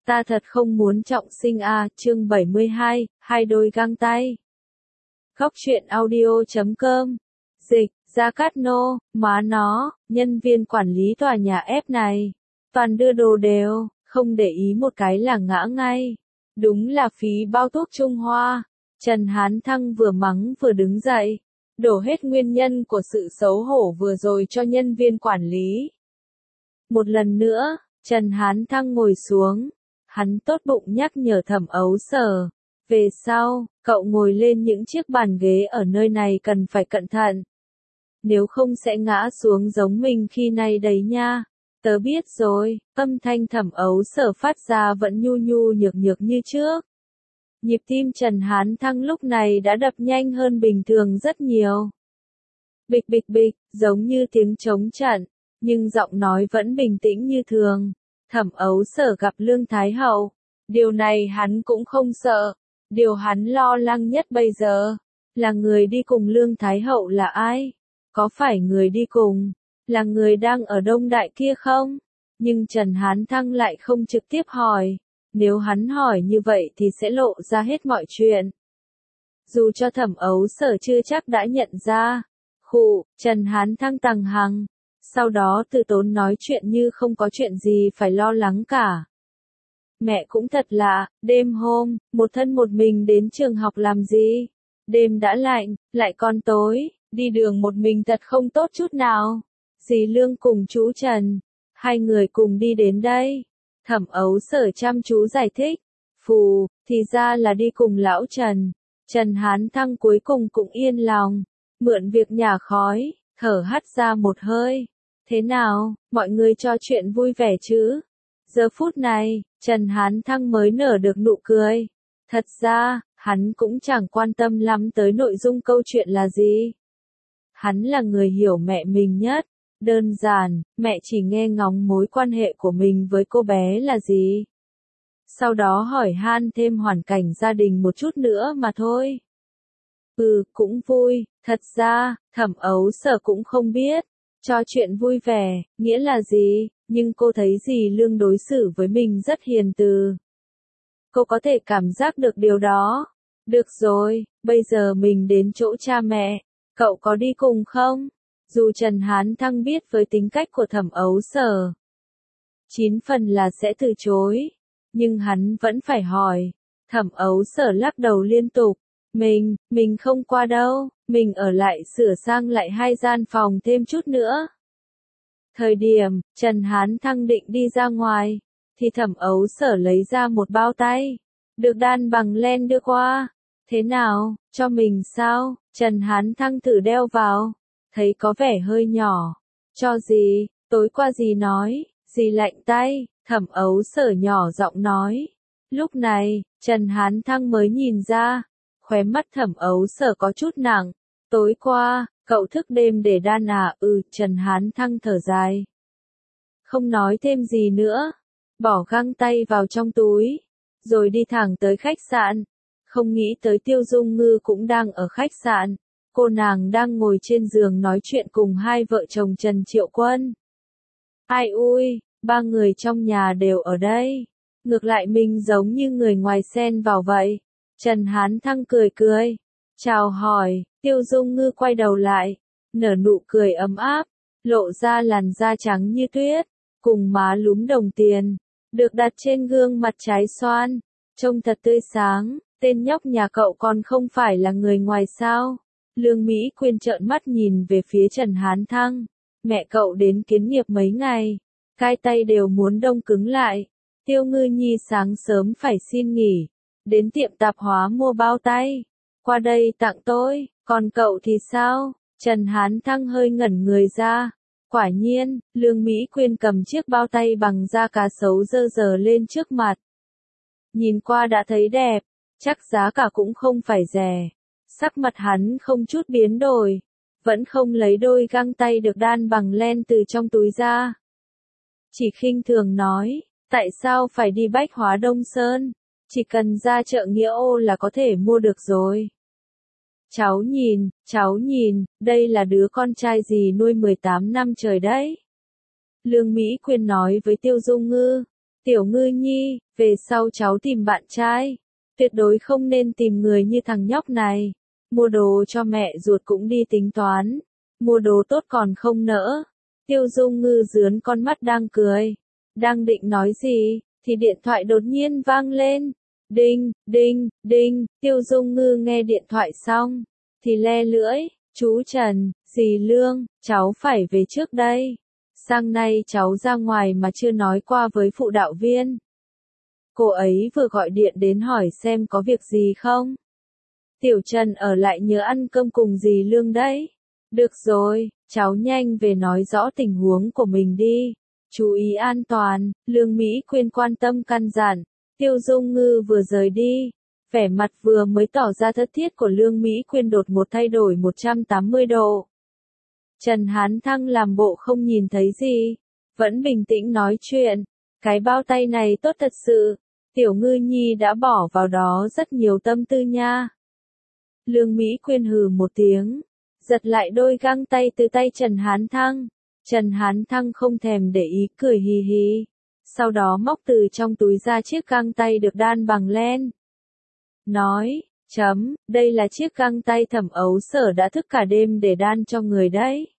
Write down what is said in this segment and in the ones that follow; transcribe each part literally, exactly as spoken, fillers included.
Ta thật không muốn trọng sinh à, chương bảy mươi hai, hai đôi găng tay. Góc truyện audio chấm com. Dịch, Gia Cát Nô, má nó, nhân viên quản lý tòa nhà ép này. Toàn đưa đồ đều, không để ý một cái là ngã ngay. Đúng là phí bao thuốc Trung Hoa. Trần Hán Thăng vừa mắng vừa đứng dậy. Đổ hết nguyên nhân của sự xấu hổ vừa rồi cho nhân viên quản lý. Một lần nữa, Trần Hán Thăng ngồi xuống. Hắn tốt bụng nhắc nhở Thẩm Ấu Sở. Về sau, cậu ngồi lên những chiếc bàn ghế ở nơi này cần phải cẩn thận. Nếu không sẽ ngã xuống giống mình khi này đấy nha. Tớ biết rồi, âm thanh Thẩm Ấu Sở phát ra vẫn nhu nhu nhược nhược như trước. Nhịp tim Trần Hán Thăng lúc này đã đập nhanh hơn bình thường rất nhiều. Bịch bịch bịch, giống như tiếng trống trận, nhưng giọng nói vẫn bình tĩnh như thường. Thẩm Ấu Sở gặp Lương Thái Hậu. Điều này hắn cũng không sợ. Điều hắn lo lắng nhất bây giờ là người đi cùng Lương Thái Hậu là ai? Có phải người đi cùng là người đang ở Đông Đại kia không? Nhưng Trần Hán Thăng lại không trực tiếp hỏi. Nếu hắn hỏi như vậy thì sẽ lộ ra hết mọi chuyện. Dù cho Thẩm Ấu Sở chưa chắc đã nhận ra. Khụ, Trần Hán Thăng tằng hằng. Sau đó từ tốn nói chuyện như không có chuyện gì phải lo lắng cả. Mẹ cũng thật lạ, đêm hôm, một thân một mình đến trường học làm gì? Đêm đã lạnh, lại còn tối, đi đường một mình thật không tốt chút nào. Dì Lương cùng chú Trần, hai người cùng đi đến đây. Thẩm Ấu Sở chăm chú giải thích. Phù, thì ra là đi cùng lão Trần. Trần Hán Thăng cuối cùng cũng yên lòng. Mượn việc nhả khói, thở hắt ra một hơi. Thế nào, mọi người cho chuyện vui vẻ chứ? Giờ phút này, Trần Hán Thăng mới nở được nụ cười. Thật ra, hắn cũng chẳng quan tâm lắm tới nội dung câu chuyện là gì. Hắn là người hiểu mẹ mình nhất. Đơn giản, mẹ chỉ nghe ngóng mối quan hệ của mình với cô bé là gì. Sau đó hỏi han thêm hoàn cảnh gia đình một chút nữa mà thôi. Ừ, cũng vui, thật ra, Thẩm Ấu Sở cũng không biết. Cho chuyện vui vẻ, nghĩa là gì, nhưng cô thấy dì Lương đối xử với mình rất hiền từ. Cô có thể cảm giác được điều đó. Được rồi, bây giờ mình đến chỗ cha mẹ, cậu có đi cùng không? Dù Trần Hán Thăng biết với tính cách của Thẩm Ấu Sở, chín phần là sẽ từ chối, nhưng hắn vẫn phải hỏi. Thẩm Ấu Sở lắc đầu liên tục. Mình, mình không qua đâu, mình ở lại sửa sang lại hai gian phòng thêm chút nữa. Thời điểm, Trần Hán Thăng định đi ra ngoài, thì Thẩm Ấu Sở lấy ra một bao tay, được đan bằng len đưa qua. Thế nào, cho mình sao? Trần Hán Thăng thử đeo vào, thấy có vẻ hơi nhỏ. Cho gì, tối qua dì nói, dì lạnh tay, Thẩm Ấu Sở nhỏ giọng nói. Lúc này, Trần Hán Thăng mới nhìn ra. Khóe mắt Thẩm Ấu Sở có chút nặng. Tối qua, cậu thức đêm để đan à? Ừ, Trần Hán Thăng thở dài. Không nói thêm gì nữa. Bỏ găng tay vào trong túi. Rồi đi thẳng tới khách sạn. Không nghĩ tới Tiêu Dung Ngư cũng đang ở khách sạn. Cô nàng đang ngồi trên giường nói chuyện cùng hai vợ chồng Trần Triệu Quân. Ai ui, ba người trong nhà đều ở đây. Ngược lại mình giống như người ngoài xen vào vậy. Trần Hán Thăng cười cười. Chào hỏi, Tiêu Dung Ngư quay đầu lại. Nở nụ cười ấm áp. Lộ ra làn da trắng như tuyết. Cùng má lúm đồng tiền. Được đặt trên gương mặt trái xoan. Trông thật tươi sáng. Tên nhóc nhà cậu còn không phải là người ngoài sao? Lương Mỹ Quyên trợn mắt nhìn về phía Trần Hán Thăng. Mẹ cậu đến kiến nghiệp mấy ngày. Hai tay đều muốn đông cứng lại. Tiêu Ngư Nhi sáng sớm phải xin nghỉ. Đến tiệm tạp hóa mua bao tay. Qua đây tặng tôi, còn cậu thì sao? Trần Hán Thăng hơi ngẩn người ra. Quả nhiên, Lương Mỹ Quyên cầm chiếc bao tay bằng da cá sấu dơ dờ lên trước mặt. Nhìn qua đã thấy đẹp, chắc giá cả cũng không phải rẻ. Sắc mặt hắn không chút biến đổi. Vẫn không lấy đôi găng tay được đan bằng len từ trong túi ra. Chỉ khinh thường nói, tại sao phải đi Bách Hóa Đông Sơn? Chỉ cần ra chợ Nghĩa Ô là có thể mua được rồi. Cháu nhìn, cháu nhìn, đây là đứa con trai gì nuôi mười tám năm trời đấy. Lương Mỹ Quyên nói với Tiêu Dung Ngư. Tiểu Ngư Nhi, về sau cháu tìm bạn trai, tuyệt đối không nên tìm người như thằng nhóc này. Mua đồ cho mẹ ruột cũng đi tính toán, mua đồ tốt còn không nỡ. Tiêu Dung Ngư dướn con mắt đang cười, đang định nói gì, thì điện thoại đột nhiên vang lên. Đinh, đinh, đinh, Tiêu Dung Ngư nghe điện thoại xong, thì le lưỡi, chú Trần, dì Lương, cháu phải về trước đây. Sáng nay cháu ra ngoài mà chưa nói qua với phụ đạo viên. Cô ấy vừa gọi điện đến hỏi xem có việc gì không. Tiểu Trần ở lại nhớ ăn cơm cùng dì Lương đấy. Được rồi, cháu nhanh về nói rõ tình huống của mình đi. Chú ý an toàn, Lương Mỹ Quyên quan tâm căn dặn. Tiêu Dung Ngư vừa rời đi, vẻ mặt vừa mới tỏ ra thất thiết của Lương Mỹ Quyên đột một thay đổi một trăm tám mươi độ. Trần Hán Thăng làm bộ không nhìn thấy gì, vẫn bình tĩnh nói chuyện. Cái bao tay này tốt thật sự, Tiểu Ngư Nhi đã bỏ vào đó rất nhiều tâm tư nha. Lương Mỹ Quyên hừ một tiếng, giật lại đôi găng tay từ tay Trần Hán Thăng. Trần Hán Thăng không thèm để ý, cười hì hì. Sau đó móc từ trong túi ra chiếc găng tay được đan bằng len. Nói, chấm, đây là chiếc găng tay Thẩm Ấu Sở đã thức cả đêm để đan cho người đấy.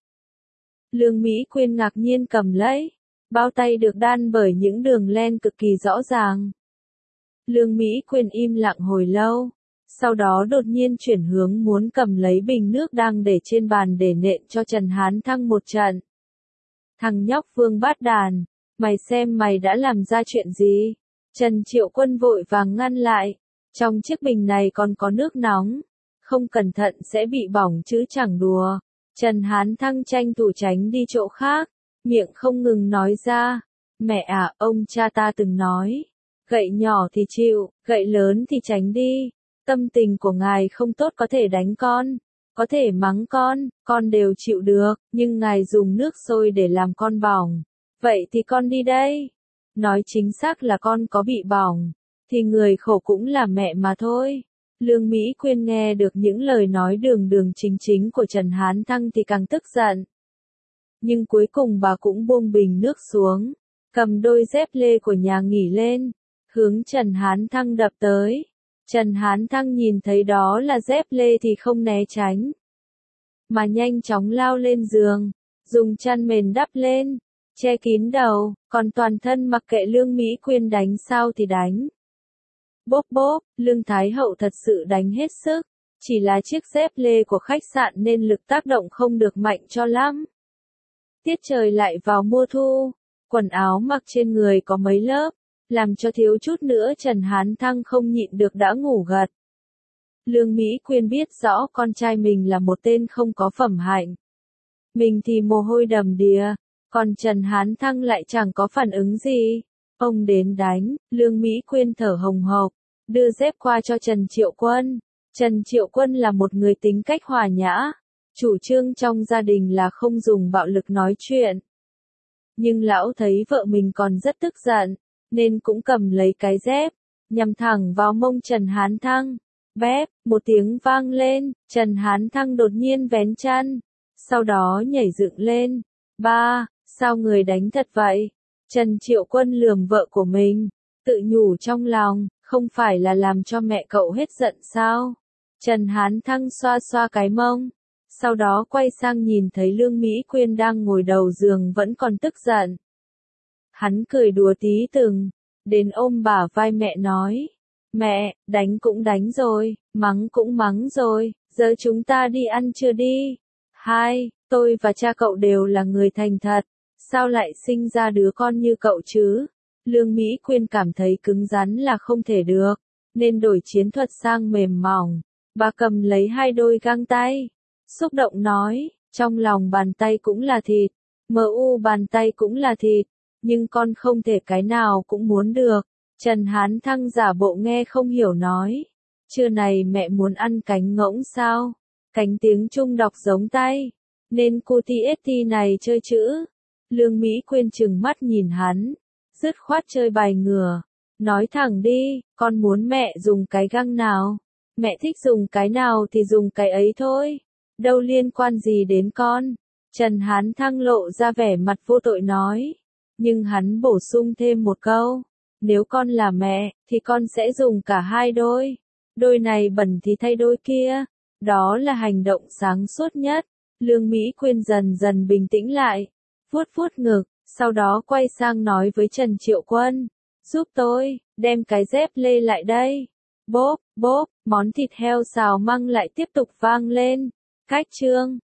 Lương Mỹ Quyên ngạc nhiên cầm lấy, bao tay được đan bởi những đường len cực kỳ rõ ràng. Lương Mỹ Quyên im lặng hồi lâu, sau đó đột nhiên chuyển hướng muốn cầm lấy bình nước đang để trên bàn để nện cho Trần Hán Thăng một trận. Thằng nhóc Vương Bát Đàn, mày xem mày đã làm ra chuyện gì? Trần Triệu Quân vội vàng ngăn lại, trong chiếc bình này còn có nước nóng, không cẩn thận sẽ bị bỏng chứ chẳng đùa. Trần Hán Thăng tranh thủ tránh đi chỗ khác, miệng không ngừng nói ra, mẹ à, ông cha ta từng nói, gậy nhỏ thì chịu, gậy lớn thì tránh đi, tâm tình của ngài không tốt có thể đánh con, có thể mắng con, con đều chịu được, nhưng ngài dùng nước sôi để làm con bỏng, vậy thì con đi đây. Nói chính xác là con có bị bỏng, thì người khổ cũng là mẹ mà thôi. Lương Mỹ Quyên nghe được những lời nói đường đường chính chính của Trần Hán Thăng thì càng tức giận. Nhưng cuối cùng bà cũng buông bình nước xuống, cầm đôi dép lê của nhà nghỉ lên, hướng Trần Hán Thăng đập tới. Trần Hán Thăng nhìn thấy đó là dép lê thì không né tránh, mà nhanh chóng lao lên giường, dùng chăn mền đắp lên, che kín đầu, còn toàn thân mặc kệ Lương Mỹ Quyên đánh sao thì đánh. Bốp bốp, Lương Thái Hậu thật sự đánh hết sức, chỉ là chiếc dép lê của khách sạn nên lực tác động không được mạnh cho lắm. Tiết trời lại vào mùa thu, quần áo mặc trên người có mấy lớp, làm cho thiếu chút nữa Trần Hán Thăng không nhịn được đã ngủ gật. Lương Mỹ Quyên biết rõ con trai mình là một tên không có phẩm hạnh. Mình thì mồ hôi đầm đìa, còn Trần Hán Thăng lại chẳng có phản ứng gì. Ông đến đánh, Lương Mỹ Quyên thở hồng hộc, đưa dép qua cho Trần Triệu Quân. Trần Triệu Quân là một người tính cách hòa nhã, chủ trương trong gia đình là không dùng bạo lực nói chuyện. Nhưng lão thấy vợ mình còn rất tức giận, nên cũng cầm lấy cái dép, nhằm thẳng vào mông Trần Hán Thăng. Bép, một tiếng vang lên, Trần Hán Thăng đột nhiên vén chăn, sau đó nhảy dựng lên. Ba, sao người đánh thật vậy? Trần Triệu Quân lườm vợ của mình, tự nhủ trong lòng, không phải là làm cho mẹ cậu hết giận sao? Trần Hán Thăng xoa xoa cái mông, sau đó quay sang nhìn thấy Lương Mỹ Quyên đang ngồi đầu giường vẫn còn tức giận. Hắn cười đùa tí từng, đến ôm bả vai mẹ nói, mẹ, đánh cũng đánh rồi, mắng cũng mắng rồi, giờ chúng ta đi ăn trưa đi. Hai, tôi và cha cậu đều là người thành thật, sao lại sinh ra đứa con như cậu chứ? Lương Mỹ Quyên cảm thấy cứng rắn là không thể được, nên đổi chiến thuật sang mềm mỏng. Bà cầm lấy hai đôi găng tay, xúc động nói, trong lòng bàn tay cũng là thịt, mờ u bàn tay cũng là thịt, nhưng con không thể cái nào cũng muốn được. Trần Hán Thăng giả bộ nghe không hiểu nói, trưa này mẹ muốn ăn cánh ngỗng sao? Cánh tiếng Trung đọc giống tay, nên cô T S T này chơi chữ. Lương Mỹ Quyên trừng mắt nhìn hắn, dứt khoát chơi bài ngửa, nói thẳng đi, con muốn mẹ dùng cái găng nào? Mẹ thích dùng cái nào thì dùng cái ấy thôi, đâu liên quan gì đến con. Trần Hán Thăng lộ ra vẻ mặt vô tội nói, nhưng hắn bổ sung thêm một câu, Nếu con là mẹ, thì con sẽ dùng cả hai đôi. Đôi này bẩn thì thay đôi kia. Đó là hành động sáng suốt nhất. Lương Mỹ Quyên dần dần bình tĩnh lại. Vuốt vuốt ngực, sau đó quay sang nói với Trần Triệu Quân. Giúp tôi, đem cái dép lê lại đây. Bốp, bốp, món thịt heo xào măng lại tiếp tục vang lên. Cách chương